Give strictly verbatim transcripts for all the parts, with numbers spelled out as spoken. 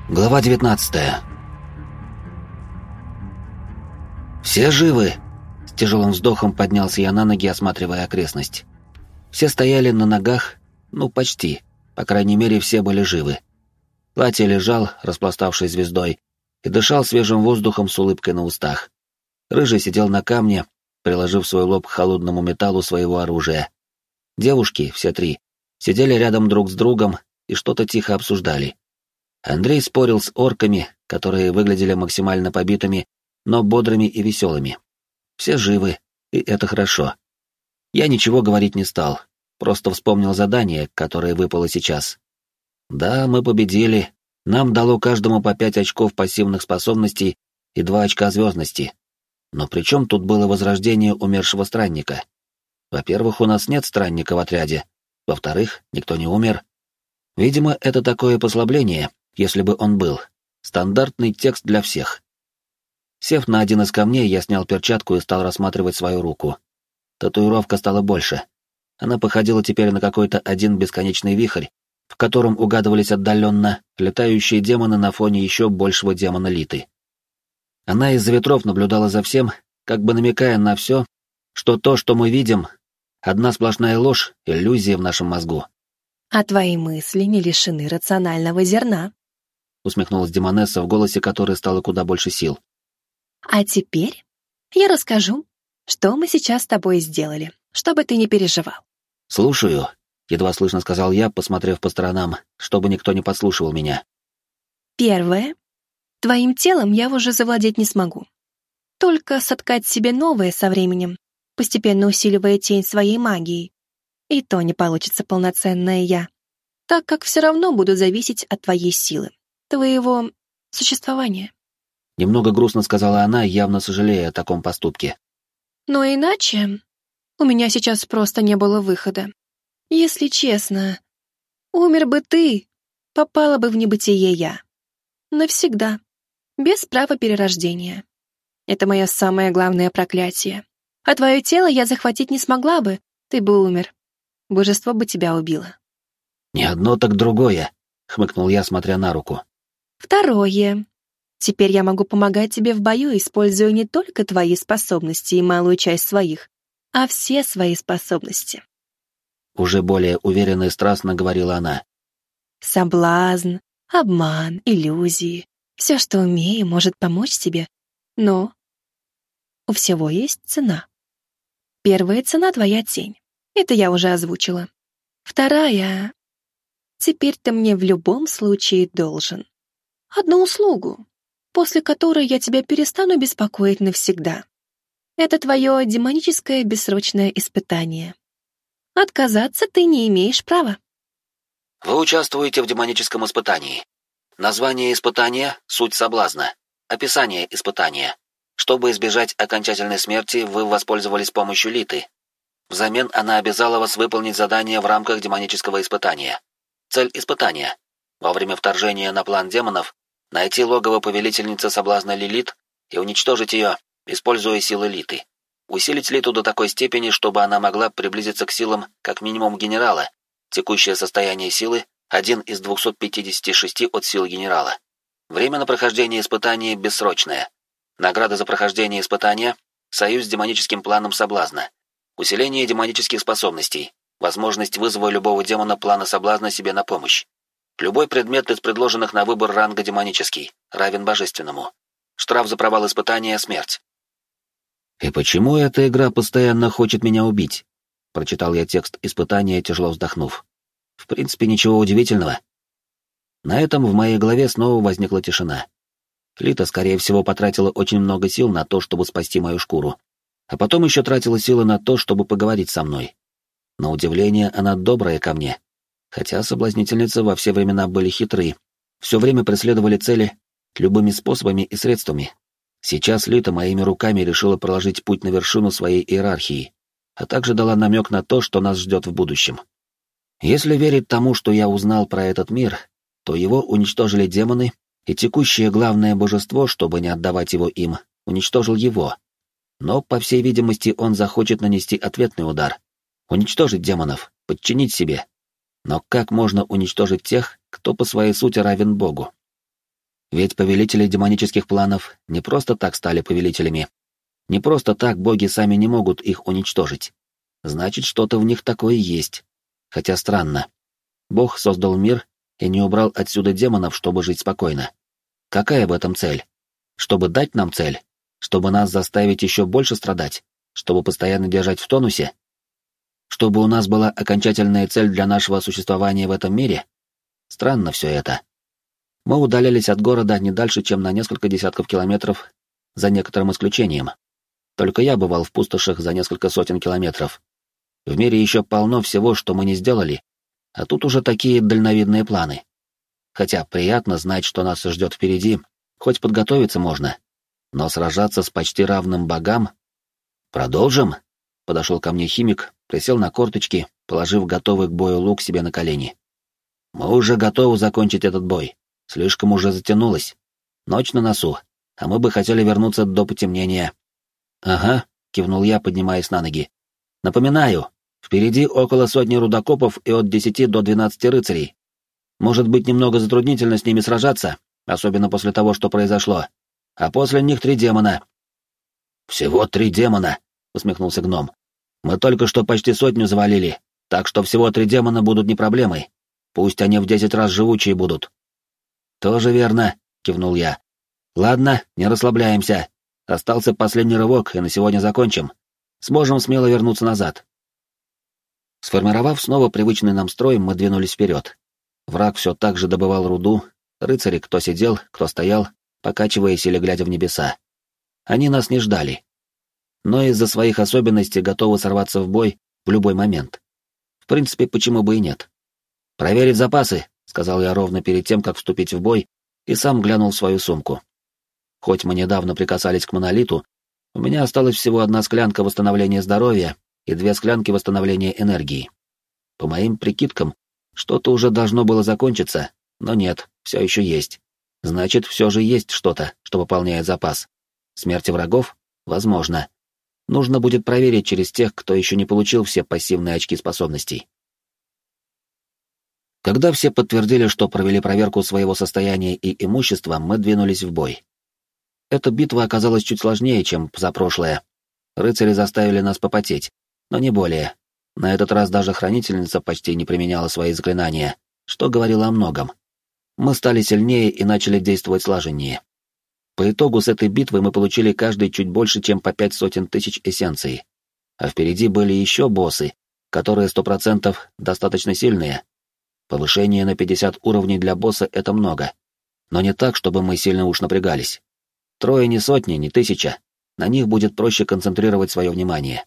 Глава девятнадцатая. «Все живы?» С тяжелым вздохом поднялся я на ноги, осматривая окрестность. Все стояли на ногах, ну, почти. По крайней мере, все были живы. Платье лежал, распластавшись звездой, и дышал свежим воздухом с улыбкой на устах. Рыжий сидел на камне, приложив свой лоб к холодному металлу своего оружия. Девушки, все три, сидели рядом друг с другом и что-то тихо обсуждали. Андрей спорил с орками, которые выглядели максимально побитыми, но бодрыми и веселыми. Все живы, и это хорошо. Я ничего говорить не стал, просто вспомнил задание, которое выпало сейчас. Да, мы победили, нам дало каждому по пять очков пассивных способностей и два очка звездности. Но при чем тут было возрождение умершего странника? Во-первых, у нас нет странника в отряде. Во-вторых, никто не умер. Видимо, это такое послабление, если бы он был. Стандартный текст для всех. Сев на один из камней, я снял перчатку и стал рассматривать свою руку. Татуировка стала больше. Она походила теперь на какой-то один бесконечный вихрь, в котором угадывались отдаленно летающие демоны на фоне еще большего демона Литы. Она из-за ветров наблюдала за всем, как бы намекая на все, что то, что мы видим, одна сплошная ложь, иллюзия в нашем мозгу. «А твои мысли не лишены рационального зерна», — усмехнулась Демонесса, в голосе которой стало куда больше сил. «А теперь я расскажу, что мы сейчас с тобой сделали, чтобы ты не переживал». «Слушаю», — едва слышно сказал я, посмотрев по сторонам, чтобы никто не подслушивал меня. «Первое. Твоим телом я уже завладеть не смогу. Только соткать себе новое со временем, постепенно усиливая тень своей магией. И то не получится полноценное я, так как все равно буду зависеть от твоей силы, твоего существования». Немного грустно сказала она, явно сожалея о таком поступке. «Но иначе у меня сейчас просто не было выхода. Если честно, умер бы ты, попала бы в небытие я. Навсегда, без права перерождения. Это мое самое главное проклятие. А твое тело я захватить не смогла бы, ты бы умер. Божество бы тебя убило». «Не одно, так другое», — хмыкнул я, смотря на руку. «Второе. Теперь я могу помогать тебе в бою, используя не только твои способности и малую часть своих, а все свои способности». Уже более уверенно и страстно говорила она. «Соблазн, обман, иллюзии. Все, что умею, может помочь тебе. Но у всего есть цена. Первая цена — твоя тень. Это я уже озвучила. Вторая. Теперь ты мне в любом случае должен. Одну услугу, после которой я тебя перестану беспокоить навсегда. Это твое демоническое бессрочное испытание. Отказаться ты не имеешь права». Вы участвуете в демоническом испытании. Название испытания — суть соблазна. Описание испытания. Чтобы избежать окончательной смерти, вы воспользовались помощью Литы. Взамен она обязала вас выполнить задание в рамках демонического испытания. Цель испытания. Во время вторжения на план демонов найти логово повелительницы соблазна Лилит и уничтожить ее, используя силы Литы. Усилить Литу до такой степени, чтобы она могла приблизиться к силам как минимум генерала. Текущее состояние силы — один из двухсот пятидесяти шести от сил генерала. Время на прохождение испытания бессрочное. Награда за прохождение испытания — союз с демоническим планом соблазна. Усиление демонических способностей. Возможность вызова любого демона плана соблазна себе на помощь. Любой предмет из предложенных на выбор ранга демонический равен божественному. Штраф за провал испытания — смерть. «И почему эта игра постоянно хочет меня убить?» Прочитал я текст испытания, тяжело вздохнув. В принципе, ничего удивительного. На этом в моей голове снова возникла тишина. Лита, скорее всего, потратила очень много сил на то, чтобы спасти мою шкуру. А потом еще тратила силы на то, чтобы поговорить со мной. На удивление, она добрая ко мне. Хотя соблазнительницы во все времена были хитры, все время преследовали цели любыми способами и средствами. Сейчас Лита моими руками решила проложить путь на вершину своей иерархии, а также дала намек на то, что нас ждет в будущем. Если верить тому, что я узнал про этот мир, то его уничтожили демоны, и текущее главное божество, чтобы не отдавать его им, уничтожил его. Но, по всей видимости, он захочет нанести ответный удар. Уничтожить демонов, подчинить себе. Но как можно уничтожить тех, кто по своей сути равен Богу? Ведь повелители демонических планов не просто так стали повелителями. Не просто так боги сами не могут их уничтожить. Значит, что-то в них такое есть. Хотя странно. Бог создал мир и не убрал отсюда демонов, чтобы жить спокойно. Какая в этом цель? Чтобы дать нам цель? Чтобы нас заставить еще больше страдать? Чтобы постоянно держать в тонусе? Чтобы у нас была окончательная цель для нашего существования в этом мире? Странно все это. Мы удалялись от города не дальше, чем на несколько десятков километров, за некоторым исключением. Только я бывал в пустошах за несколько сотен километров. В мире еще полно всего, что мы не сделали, а тут уже такие дальновидные планы. Хотя приятно знать, что нас ждет впереди, хоть подготовиться можно. Но сражаться с почти равным богам... Продолжим? Подошел ко мне химик, присел на корточки, положив готовый к бою лук себе на колени. Мы уже готовы закончить этот бой. Слишком уже затянулось. Ночь на носу, а мы бы хотели вернуться до потемнения. Ага, кивнул я, поднимаясь на ноги. Напоминаю, впереди около сотни рудокопов и от десяти до двенадцати рыцарей. Может быть, немного затруднительно с ними сражаться, особенно после того, что произошло. А после них три демона. Всего три демона, усмехнулся гном. Мы только что почти сотню завалили, так что всего три демона будут не проблемой. Пусть они в десять раз живучие будут. Тоже верно, кивнул я. Ладно, не расслабляемся. Остался последний рывок, и на сегодня закончим. Сможем смело вернуться назад. Сформировав снова привычный нам строй, мы двинулись вперед. Враг все так же добывал руду, рыцари кто сидел, кто стоял, покачиваясь или глядя в небеса. Они нас не ждали. Но из-за своих особенностей готовы сорваться в бой в любой момент. В принципе, почему бы и нет. «Проверить запасы», — сказал я ровно перед тем, как вступить в бой, и сам глянул в свою сумку. Хоть мы недавно прикасались к монолиту, у меня осталась всего одна склянка восстановления здоровья и две склянки восстановления энергии. По моим прикидкам, что-то уже должно было закончиться, но нет, все еще есть. Значит, все же есть что-то, что пополняет запас. Смерти врагов? Возможно. Нужно будет проверить через тех, кто еще не получил все пассивные очки способностей. Когда все подтвердили, что провели проверку своего состояния и имущества, мы двинулись в бой. Эта битва оказалась чуть сложнее, чем позапрошлая. Рыцари заставили нас попотеть, но не более. На этот раз даже хранительница почти не применяла свои заклинания, что говорило о многом. Мы стали сильнее и начали действовать слаженнее. По итогу с этой битвы мы получили каждый чуть больше, чем по пять сотен тысяч эссенций. А впереди были еще боссы, которые сто процентов достаточно сильные. Повышение на пятьдесят уровней для босса — это много. Но не так, чтобы мы сильно уж напрягались. Трое не сотни, не тысяча. На них будет проще концентрировать свое внимание.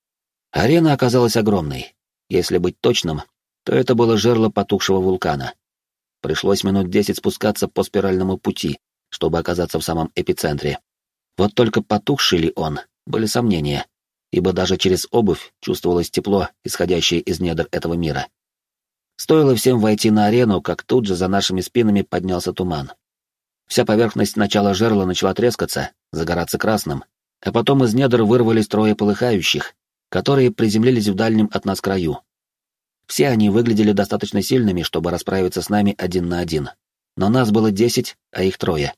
Арена оказалась огромной. Если быть точным, то это было жерло потухшего вулкана. Пришлось минут десять спускаться по спиральному пути, чтобы оказаться в самом эпицентре. Вот только потухший ли он, были сомнения, ибо даже через обувь чувствовалось тепло, исходящее из недр этого мира. Стоило всем войти на арену, как тут же за нашими спинами поднялся туман. Вся поверхность начала жерла начала трескаться, загораться красным, а потом из недр вырвались трое полыхающих, которые приземлились в дальнем от нас краю. Все они выглядели достаточно сильными, чтобы расправиться с нами один на один. Но нас было десять, а их трое.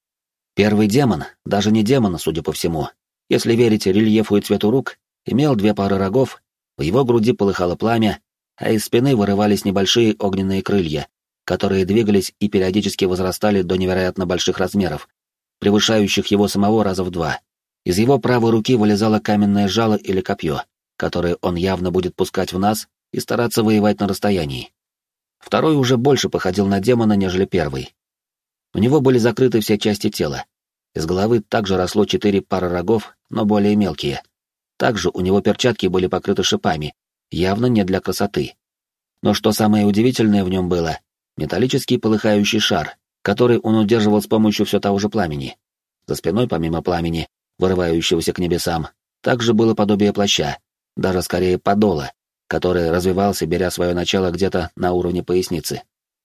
Первый демон, даже не демон, судя по всему, если верить рельефу и цвету рук, имел две пары рогов, в его груди полыхало пламя, а из спины вырывались небольшие огненные крылья, которые двигались и периодически возрастали до невероятно больших размеров, превышающих его самого раза в два. Из его правой руки вылезало каменное жало или копье, которое он явно будет пускать в нас и стараться воевать на расстоянии. Второй уже больше походил на демона, нежели первый. У него были закрыты все части тела. Из головы также росло четыре пары рогов, но более мелкие. Также у него перчатки были покрыты шипами, явно не для красоты. Но что самое удивительное в нем было — металлический полыхающий шар, который он удерживал с помощью все того же пламени. За спиной, помимо пламени, вырывающегося к небесам, также было подобие плаща, даже скорее подола, который развивался, беря свое начало где-то на уровне поясницы.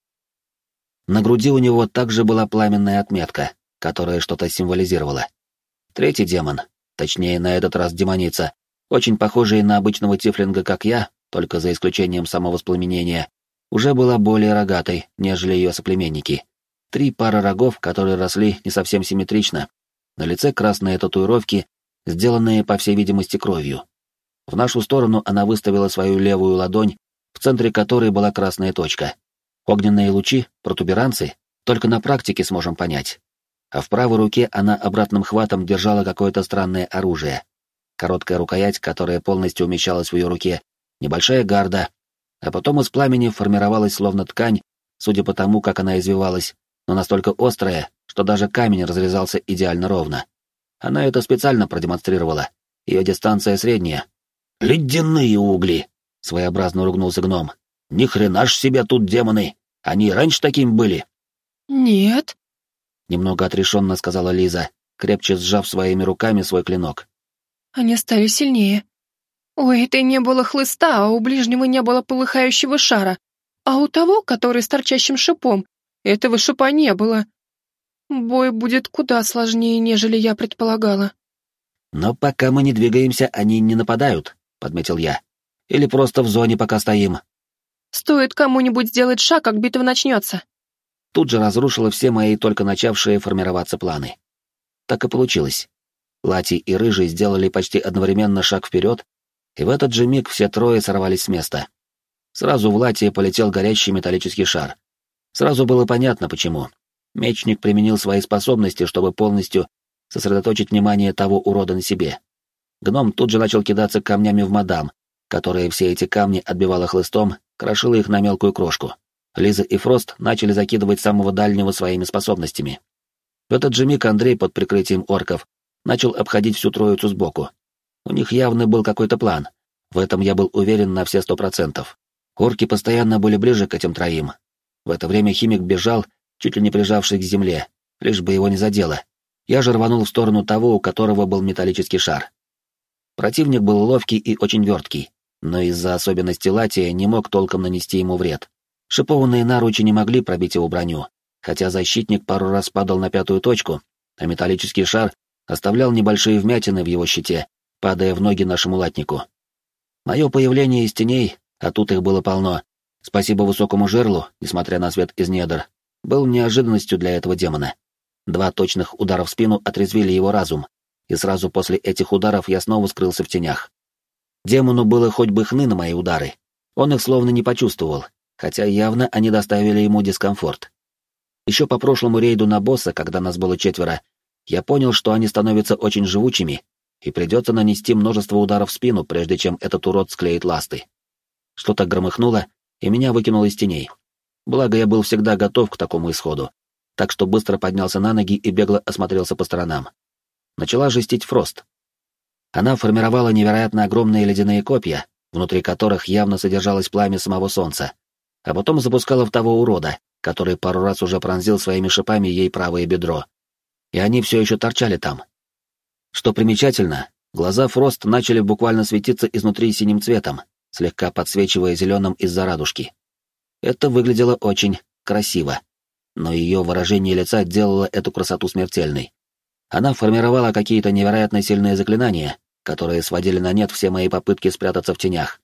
На груди у него также была пламенная отметка, которая что-то символизировала. Третий демон, точнее на этот раз демоница, очень похожая на обычного тифлинга, как я, только за исключением самовоспламенения, уже была более рогатой, нежели ее соплеменники. Три пары рогов, которые росли не совсем симметрично. На лице красные татуировки, сделанные, по всей видимости, кровью. В нашу сторону она выставила свою левую ладонь, в центре которой была красная точка. Огненные лучи, протуберанцы, только на практике сможем понять. А в правой руке она обратным хватом держала какое-то странное оружие. Короткая рукоять, которая полностью умещалась в ее руке, небольшая гарда, а потом из пламени формировалась словно ткань, судя по тому, как она извивалась, но настолько острая, что даже камень разрезался идеально ровно. Она это специально продемонстрировала. Ее дистанция средняя. «Ледяные угли!» — своеобразно ругнулся гном. «Ни хрена ж себе тут демоны! Они и раньше такими были!» «Нет», — немного отрешенно сказала Лиза, крепче сжав своими руками свой клинок. «они стали сильнее. У этой не было хлыста, а у ближнего не было полыхающего шара, а у того, который с торчащим шипом, этого шипа не было. Бой будет куда сложнее, нежели я предполагала». «Но пока мы не двигаемся, они не нападают», — подметил я. «Или просто в зоне пока стоим». «Стоит кому-нибудь сделать шаг, как битва начнется». Тут же разрушила все мои только начавшие формироваться планы. Так и получилось. Лати и Рыжий сделали почти одновременно шаг вперед, и в этот же миг все трое сорвались с места. Сразу в Лати полетел горящий металлический шар. Сразу было понятно, почему. Мечник применил свои способности, чтобы полностью сосредоточить внимание того урода на себе. Гном тут же начал кидаться камнями в мадам, которая все эти камни отбивала хлыстом, крошила их на мелкую крошку. Лиза и Фрост начали закидывать самого дальнего своими способностями. В этот же миг Андрей под прикрытием орков начал обходить всю троицу сбоку. У них явно был какой-то план. В этом я был уверен на все сто процентов. Орки постоянно были ближе к этим троим. В это время химик бежал, чуть ли не прижавшись к земле, лишь бы его не задело. Я же рванул в сторону того, у которого был металлический шар. Противник был ловкий и очень верткий, но из-за особенностей Латия не мог толком нанести ему вред. Шипованные наручи не могли пробить его броню, хотя защитник пару раз падал на пятую точку, а металлический шар оставлял небольшие вмятины в его щите, падая в ноги нашему латнику. Мое появление из теней, а тут их было полно, спасибо высокому жерлу, несмотря на свет из недр, был неожиданностью для этого демона. Два точных удара в спину отрезвили его разум, и сразу после этих ударов я снова скрылся в тенях. Демону было хоть бы хны на мои удары, он их словно не почувствовал, хотя явно они доставили ему дискомфорт. Еще по прошлому рейду на босса, когда нас было четверо, я понял, что они становятся очень живучими, и придется нанести множество ударов в спину, прежде чем этот урод склеит ласты. Что-то громыхнуло, и меня выкинуло из теней. Благо, я был всегда готов к такому исходу, так что быстро поднялся на ноги и бегло осмотрелся по сторонам. Начала жестить Фрост. Она формировала невероятно огромные ледяные копья, внутри которых явно содержалось пламя самого солнца, а потом запускала в того урода, который пару раз уже пронзил своими шипами ей правое бедро. И они все еще торчали там. Что примечательно, глаза Фрост начали буквально светиться изнутри синим цветом, слегка подсвечивая зеленым из-за радужки. Это выглядело очень красиво, но ее выражение лица делало эту красоту смертельной. Она формировала какие-то невероятно сильные заклинания, которые сводили на нет все мои попытки спрятаться в тенях.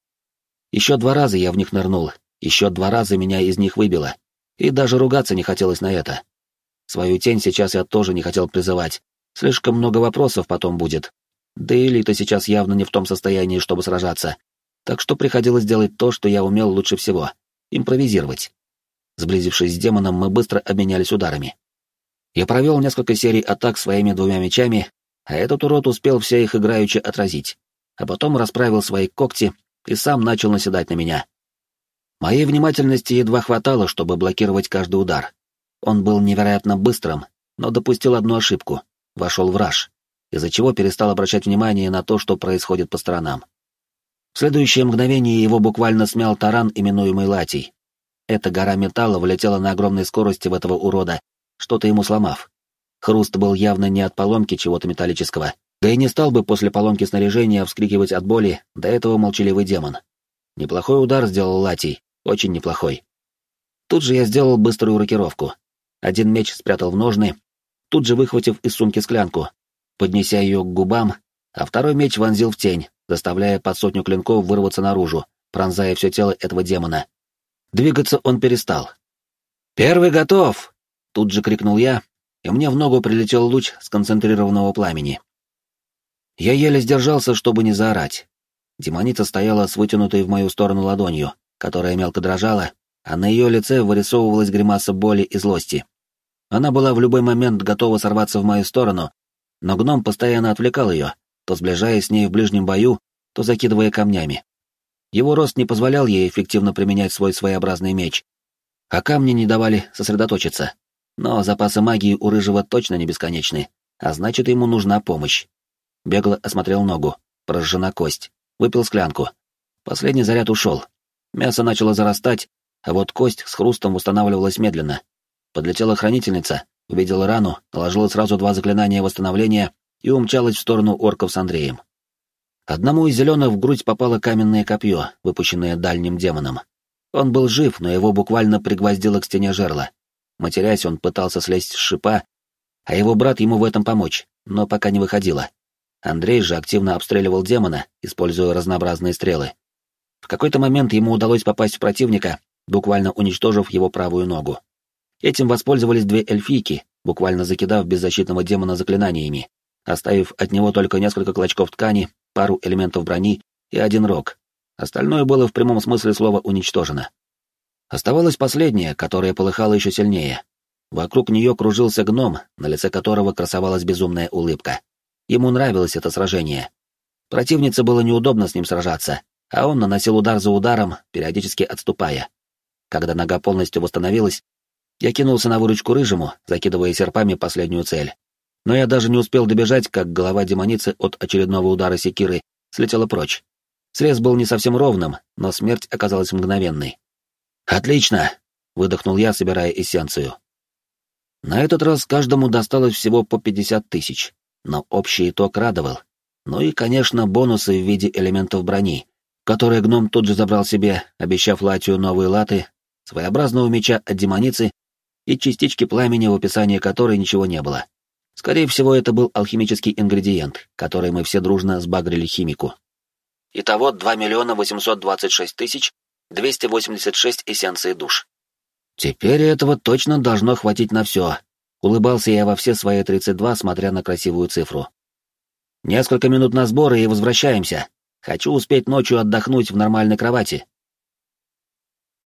Еще два раза я в них нырнул, еще два раза меня из них выбило, и даже ругаться не хотелось на это. Свою тень сейчас я тоже не хотел призывать, слишком много вопросов потом будет, да и Элита сейчас явно не в том состоянии, чтобы сражаться, так что приходилось делать то, что я умел лучше всего — импровизировать. Сблизившись с демоном, мы быстро обменялись ударами. Я провел несколько серий атак своими двумя мечами, а этот урод успел все их играючи отразить, а потом расправил свои когти и сам начал наседать на меня. Моей внимательности едва хватало, чтобы блокировать каждый удар. Он был невероятно быстрым, но допустил одну ошибку — вошел в раж, из-за чего перестал обращать внимание на то, что происходит по сторонам. В следующее мгновение его буквально смял таран, именуемый Латий. Эта гора металла влетела на огромной скорости в этого урода, что-то ему сломав. Хруст был явно не от поломки чего-то металлического, да и не стал бы после поломки снаряжения вскрикивать от боли до этого молчаливый демон. Неплохой удар сделал Латий, очень неплохой. Тут же я сделал быструю рокировку. Один меч спрятал в ножны, тут же выхватив из сумки склянку, поднеся ее к губам, а второй меч вонзил в тень, заставляя под сотню клинков вырваться наружу, пронзая все тело этого демона. Двигаться он перестал. «Первый готов!» Тут же крикнул я, и мне в ногу прилетел луч сконцентрированного пламени. Я еле сдержался, чтобы не заорать. Демоница стояла с вытянутой в мою сторону ладонью, которая мелко дрожала, а на ее лице вырисовывалась гримаса боли и злости. Она была в любой момент готова сорваться в мою сторону, но гном постоянно отвлекал ее, то сближаясь с ней в ближнем бою, то закидывая камнями. Его рост не позволял ей эффективно применять свой своеобразный меч, а камни не давали сосредоточиться. Но запасы магии у Рыжего точно не бесконечны, а значит, ему нужна помощь. Бегло осмотрел ногу, прожжена кость, выпил склянку. Последний заряд ушел. Мясо начало зарастать, а вот кость с хрустом восстанавливалась медленно. Подлетела хранительница, увидела рану, наложила сразу два заклинания восстановления и умчалась в сторону орков с Андреем. Одному из зеленых в грудь попало каменное копье, выпущенное дальним демоном. Он был жив, но его буквально пригвоздило к стене жерла. Матерясь, он пытался слезть с шипа, а его брат ему в этом помочь, но пока не выходило. Андрей же активно обстреливал демона, используя разнообразные стрелы. В какой-то момент ему удалось попасть в противника, буквально уничтожив его правую ногу. Этим воспользовались две эльфийки, буквально закидав беззащитного демона заклинаниями, оставив от него только несколько клочков ткани, пару элементов брони и один рог. Остальное было в прямом смысле слова уничтожено. Оставалась последняя, которая полыхала еще сильнее. Вокруг нее кружился гном, на лице которого красовалась безумная улыбка. Ему нравилось это сражение. Противнице было неудобно с ним сражаться, а он наносил удар за ударом, периодически отступая. Когда нога полностью восстановилась, я кинулся на выручку Рыжему, закидывая серпами последнюю цель. Но я даже не успел добежать, как голова демоницы от очередного удара секиры слетела прочь. Срез был не совсем ровным, но смерть оказалась мгновенной. «Отлично!» — выдохнул я, собирая эссенцию. На этот раз каждому досталось всего по пятьдесят тысяч, но общий итог радовал. Ну и, конечно, бонусы в виде элементов брони, которые гном тут же забрал себе, обещав Латию новые латы, своеобразного меча от демоницы и частички пламени, в описании которой ничего не было. Скорее всего, это был алхимический ингредиент, который мы все дружно сбагрили химику. Итого два миллиона восемьсот двадцать шесть тысяч двести восемьдесят шесть эссенций душ. Теперь этого точно должно хватить на все. Улыбался я во все свои тридцать два, смотря на красивую цифру. Несколько минут на сборы и возвращаемся. Хочу успеть ночью отдохнуть в нормальной кровати.